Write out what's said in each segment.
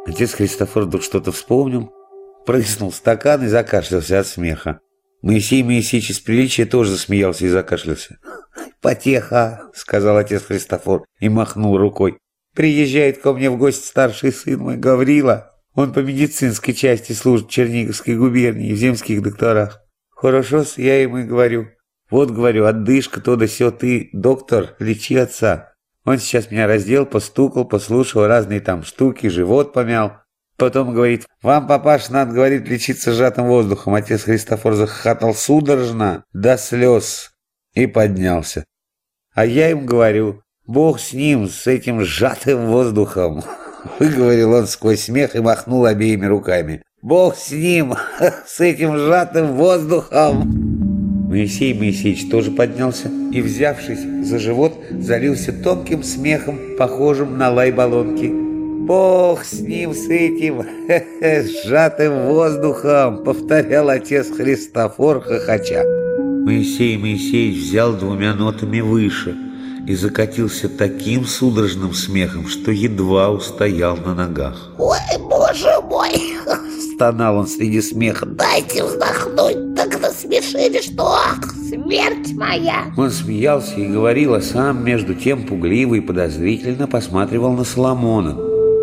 Отец Христофор вдруг что-то вспомнил, прыснул в стакан и закашлялся от смеха. Моисей Моисеевич из приличия тоже засмеялся и закашлялся. «Потеха», — сказал отец Христофор и махнул рукой. «Приезжает ко мне в гости старший сын мой Гаврила. Он по медицинской части служит в Черниговской губернии, в земских докторах. Хорошо-с, я ему и говорю. Вот, говорю, отдышка, то да сё, ты, доктор, лечи отца. Он сейчас меня раздел, постукал, послушал разные там штуки, живот помял. Потом говорит, вам, папаша, надо, говорит, лечиться сжатым воздухом. Отец Христофор захохотал судорожно до слез и поднялся. А я им говорю, Бог с ним, с этим сжатым воздухом. Выговорил он сквозь смех и махнул обеими руками. Бог с ним, с этим сжатым воздухом. Моисей Моисеевич тоже поднялся и, взявшись за живот, залился тонким смехом, похожим на лай баллонки. «Бог с ним, с этим сжатым воздухом!» — повторял отец Христофор, хохоча. Моисей Моисеевич взял двумя нотами выше и закатился таким судорожным смехом, что едва устоял на ногах. «Ой, боже мой!» — стонал он среди смеха. «Дайте вздохнуть, так насмешили, что ах, смерть моя!» Он смеялся и говорил, а сам между тем пугливо и подозрительно посматривал на Соломона.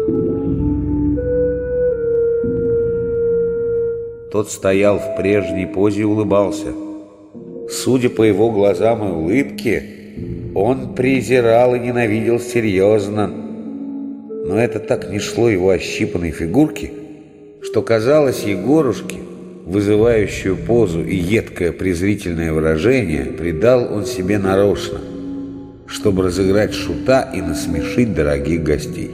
Тот стоял в прежней позе и улыбался. Судя по его глазам и улыбке, он презирал и ненавидел серьезно. Но это так не шло его ощипанной фигурке, что казалось Егорушке, вызывающую позу и едкое презрительное выражение, придал он себе нарочно, чтобы разыграть шута и насмешить дорогих гостей.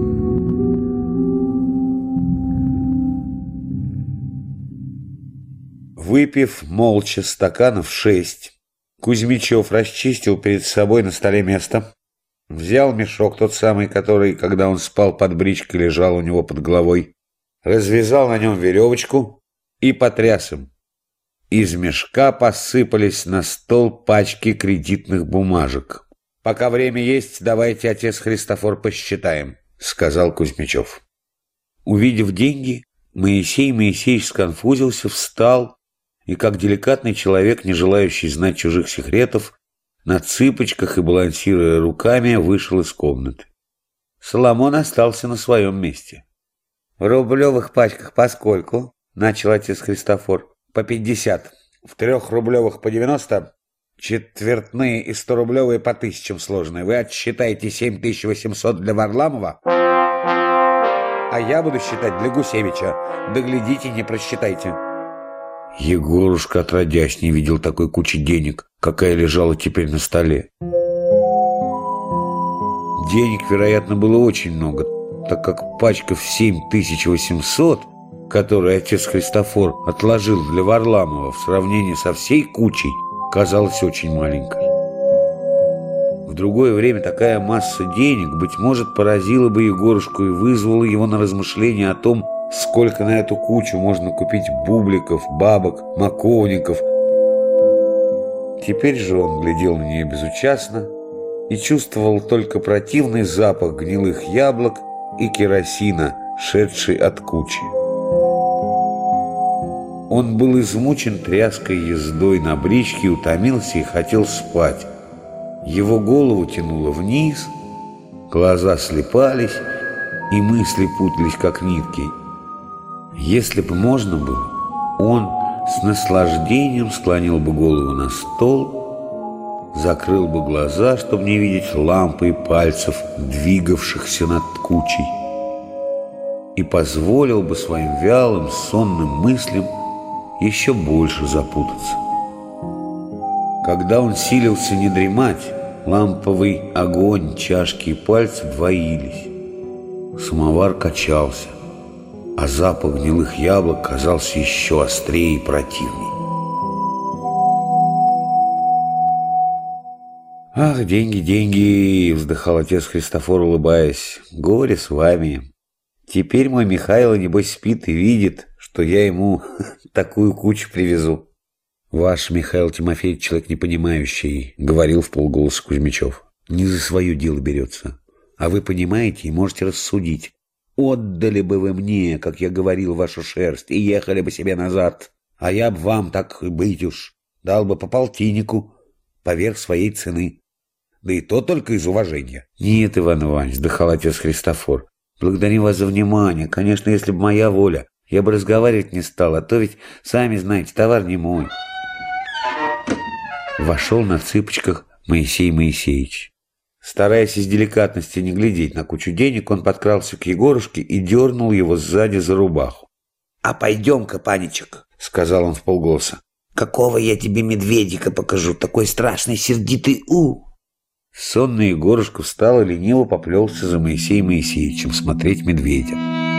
Выпив молча стаканов 6, Кузьмичев расчистил перед собой на столе место, взял мешок, тот самый, который, когда он спал под бричкой, лежал у него под головой, развязал на нем веревочку и потряс им. Из мешка посыпались на стол пачки кредитных бумажек. «Пока время есть, давайте, отец Христофор, посчитаем», — сказал Кузьмичев. Увидев деньги, Моисей Моисеевич сконфузился, встал и, как деликатный человек, не желающий знать чужих секретов, на цыпочках и балансируя руками, вышел из комнаты. Соломон остался на своем месте. «В рублевых пачках поскольку?» — начал отец Христофор. «По 50. В 3-рублевых по 90. Четвертные и 100-рублевые по 1000 сложные. Вы отсчитаете 7800 для Варламова, а я буду считать для Гусевича. Доглядите, не просчитайте». Егорушка отродясь не видел такой кучи денег, какая лежала теперь на столе. Денег, вероятно, было очень много, так как пачка в 7800, которую отец Христофор отложил для Варламова, в сравнении со всей кучей, казалась очень маленькой. В другое время такая масса денег, быть может, поразила бы Егорушку и вызвала его на размышления о том, сколько на эту кучу можно купить бубликов, бабок, маковников. Теперь же он глядел на нее безучастно и чувствовал только противный запах гнилых яблок и керосина, шедший от кучи. Он был измучен тряской ездой на бричке, утомился и хотел спать. Его голову тянуло вниз, глаза слепались, и мысли путались, как нитки. Если бы можно было, он с наслаждением склонил бы голову на стол, закрыл бы глаза, чтобы не видеть лампы и пальцев, двигавшихся над кучей, и позволил бы своим вялым, сонным мыслям еще больше запутаться. Когда он силился не дремать, ламповый огонь, чашки и пальцы двоились. Самовар качался, а запах гнилых яблок казался еще острее и противней. «Ах, деньги, деньги!» — вздыхал отец Христофор, улыбаясь. «Горе с вами! Теперь мой Михайло, небось, спит и видит, что я ему такую кучу привезу». «Ваш Михаил Тимофеевич человек непонимающий», — говорил вполголоса Кузьмичев. «Не за свое дело берется. А вы понимаете и можете рассудить. Отдали бы вы мне, как я говорил, вашу шерсть, и ехали бы себе назад. А я б вам, так и быть уж, дал бы по полтиннику поверх своей цены. Да и то только из уважения. Нет, Иван Иванович, вздыхал отец Христофор. Благодарю вас за внимание. Конечно, если бы моя воля, я бы разговаривать не стал, а то ведь, сами знаете, товар не мой. Вошел на цыпочках Моисей Моисеевич. Стараясь из деликатности не глядеть на кучу денег, он подкрался к Егорушке и дернул его сзади за рубаху. «А пойдем-ка, паничек», — сказал он вполголоса. «Какого я тебе медведика покажу, такой страшный, сердитый Сонный Егорушка встал и лениво поплелся за Моисеем Моисеевичем смотреть медведя.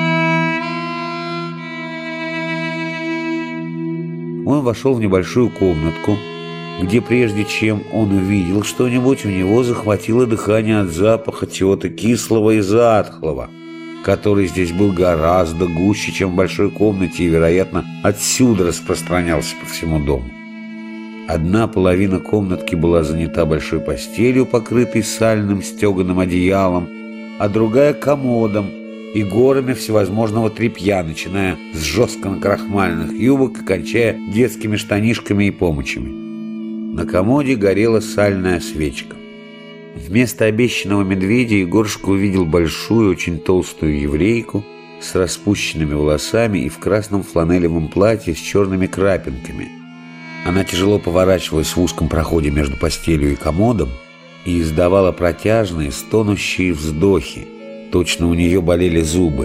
Он вошел в небольшую комнатку, где прежде чем он увидел что-нибудь, у него захватило дыхание от запаха чего-то кислого и затхлого, который здесь был гораздо гуще, чем в большой комнате, и, вероятно, отсюда распространялся по всему дому. Одна половина комнатки была занята большой постелью, покрытой сальным стеганым одеялом, а другая — комодом и горами всевозможного тряпья, начиная с жестко накрахмаленных юбок и кончая детскими штанишками и помочами. На комоде горела сальная свечка. Вместо обещанного медведя Егорушка увидел большую, очень толстую еврейку с распущенными волосами и в красном фланелевом платье с черными крапинками. Она тяжело поворачивалась в узком проходе между постелью и комодом и издавала протяжные, стонущие вздохи. Точно у нее болели зубы.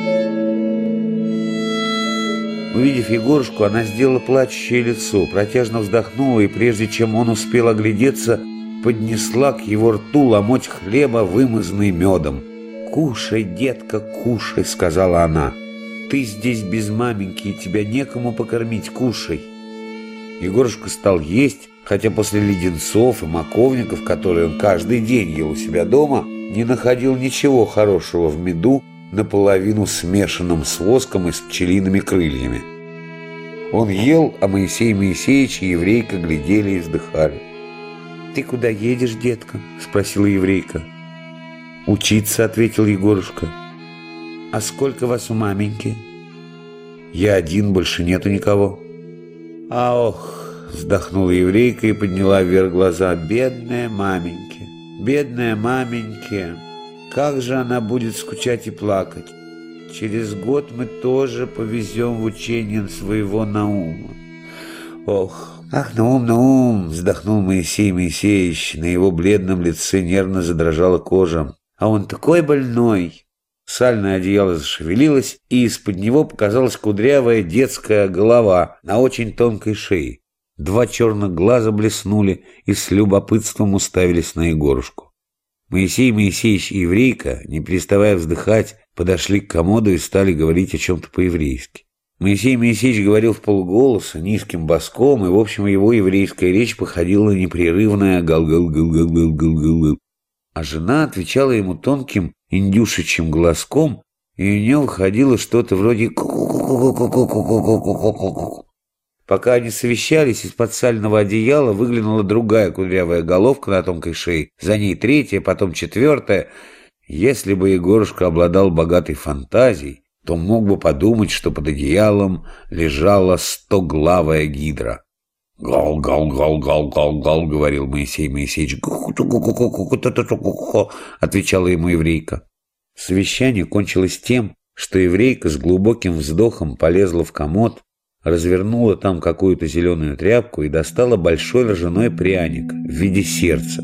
Увидев Егорушку, она сделала плачущее лицо, протяжно вздохнула и, прежде чем он успел оглядеться, поднесла к его рту ломоть хлеба, вымазанный медом. «Кушай, детка, кушай», — сказала она. «Ты здесь без маменьки, и тебя некому покормить, кушай». Егорушка стал есть, хотя после леденцов и маковников, которые он каждый день ел у себя дома, не находил ничего хорошего в меду, наполовину смешанном с воском и с пчелиными крыльями. Он ел, а Моисей Моисеевич и еврейка глядели и вздыхали. «Ты куда едешь, детка?» — спросила еврейка. «Учиться», — ответил Егорушка. «А сколько вас у маменьки?» «Я один, больше нету никого». «Ох!» — вздохнула еврейка и подняла вверх глаза. «Бедная маменьки, бедная маменьки! Как же она будет скучать и плакать! Через год мы тоже повезем в учение своего Наума. Ох!» «Ах, Наум, вздохнул Моисей Моисеевич. На его бледном лице нервно задрожала кожа. «А он такой больной!» Сальное одеяло зашевелилось, и из-под него показалась кудрявая детская голова на очень тонкой шее. Два черных глаза блеснули и с любопытством уставились на Егорушку. Моисей Моисеевич и еврейка, не переставая вздыхать, подошли к комоду и стали говорить о чем-то по-еврейски. Моисей Моисеевич говорил вполголоса, низким баском, и, в общем, его еврейская речь походила на непрерывное гал-гал-гал-гал-гал-гал-гал. А жена отвечала ему тонким индюшечьим глазком, и у нее выходило что-то вроде ку-ку-ку-ку-ку-ку-ку-ку-ку-ку-ку. Пока они совещались, из-под сального одеяла выглянула другая кудрявая головка на тонкой шее, за ней третья, потом четвертая. Если бы Егорушка обладал богатой фантазией, то мог бы подумать, что под одеялом лежала 100-главая гидра. «Гал-гал-гал-гал-гал-гал», — говорил Моисей Моисеевич. «Гу-гу-гу-гу-гу-гу-гу-гу-гу», — отвечала ему еврейка. Совещание кончилось тем, что еврейка с глубоким вздохом полезла в комод, развернула там какую-то зеленую тряпку и достала большой ржаной пряник в виде сердца.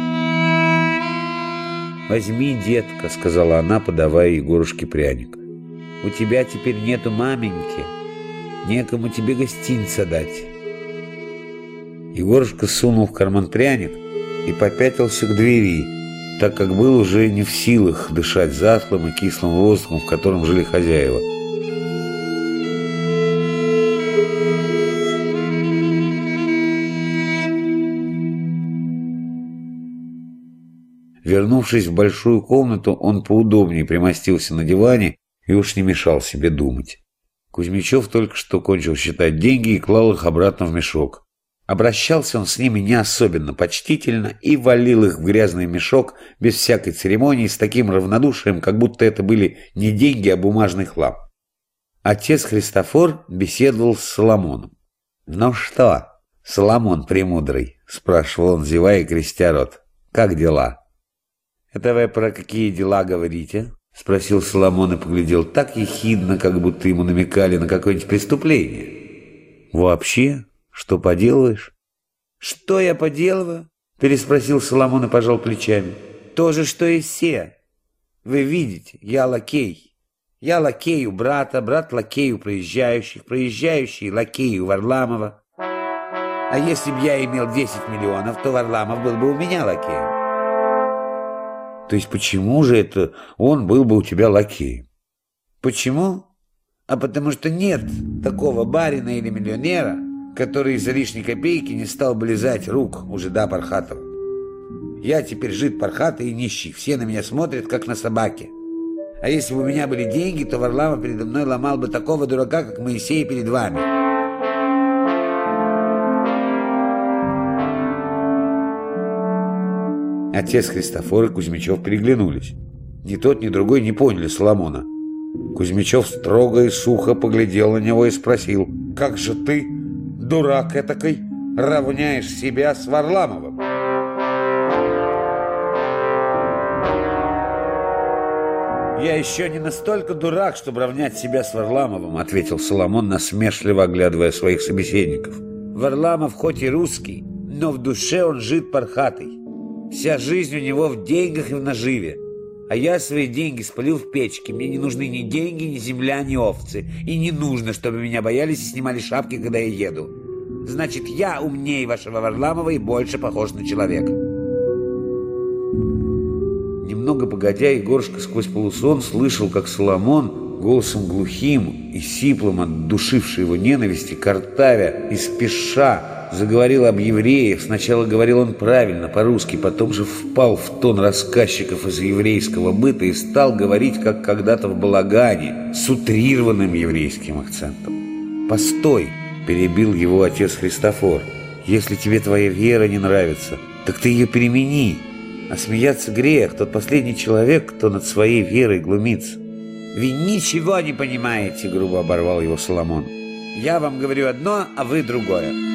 «Возьми, детка», — сказала она, подавая Егорушке пряник. «У тебя теперь нету маменьки, некому тебе гостинца дать». Егорушка сунул в карман пряник и попятился к двери, так как был уже не в силах дышать затхлым и кислым воздухом, в котором жили хозяева. Вернувшись в большую комнату, он поудобнее примостился на диване и уж не мешал себе думать. Кузьмичев только что кончил считать деньги и клал их обратно в мешок. Обращался он с ними не особенно почтительно и валил их в грязный мешок без всякой церемонии, с таким равнодушием, как будто это были не деньги, а бумажный хлам. Отец Христофор беседовал с Соломоном. «Ну что, Соломон Премудрый?» — спрашивал он, зевая и крестя рот. «Как дела?» «Это вы про какие дела говорите?» — спросил Соломон и поглядел так ехидно, как будто ему намекали на какое-нибудь преступление. «Вообще? Что поделаешь?» «Что я поделываю?» — переспросил Соломон и пожал плечами. «То же, что и все. Вы видите, я лакей. Я лакей у брата, брат лакей у проезжающих, проезжающий лакей у Варламова. А если б я имел 10 миллионов, то Варламов был бы у меня лакеем». «То есть почему же это он был бы у тебя лакеем?» «Почему? А потому что нет такого барина или миллионера, который из-за лишней копейки не стал бы лизать рук у жида Пархатова. Я теперь жид Пархата и нищий, все на меня смотрят, как на собаки. А если бы у меня были деньги, то Варламов передо мной ломал бы такого дурака, как Моисей перед вами». Отец Христофор и Кузьмичев переглянулись. Ни тот, ни другой не поняли Соломона. Кузьмичев строго и сухо поглядел на него и спросил: «Как же ты, дурак этакой, равняешь себя с Варламовым?» «Я еще не настолько дурак, чтобы равнять себя с Варламовым», — ответил Соломон, насмешливо оглядывая своих собеседников. «Варламов хоть и русский, но в душе он жид Пархатый. Вся жизнь у него в деньгах и в наживе. А я свои деньги спалил в печке. Мне не нужны ни деньги, ни земля, ни овцы. И не нужно, чтобы меня боялись и снимали шапки, когда я еду. Значит, я умнее вашего Варламова и больше похож на человека». Немного погодя, Егорушка сквозь полусон слышал, как Соломон, голосом глухим и сиплым от душившей его ненависти, картавя и спеша, заговорил об евреях. Сначала говорил он правильно, по-русски, потом же впал в тон рассказчиков из еврейского быта и стал говорить, как когда-то в балагане, с утрированным еврейским акцентом. «Постой!» — перебил его отец Христофор. «Если тебе твоя вера не нравится, так ты ее перемени. А смеяться грех, тот последний человек, кто над своей верой глумится». «Вы ничего не понимаете!» — грубо оборвал его Соломон. «Я вам говорю одно, а вы другое.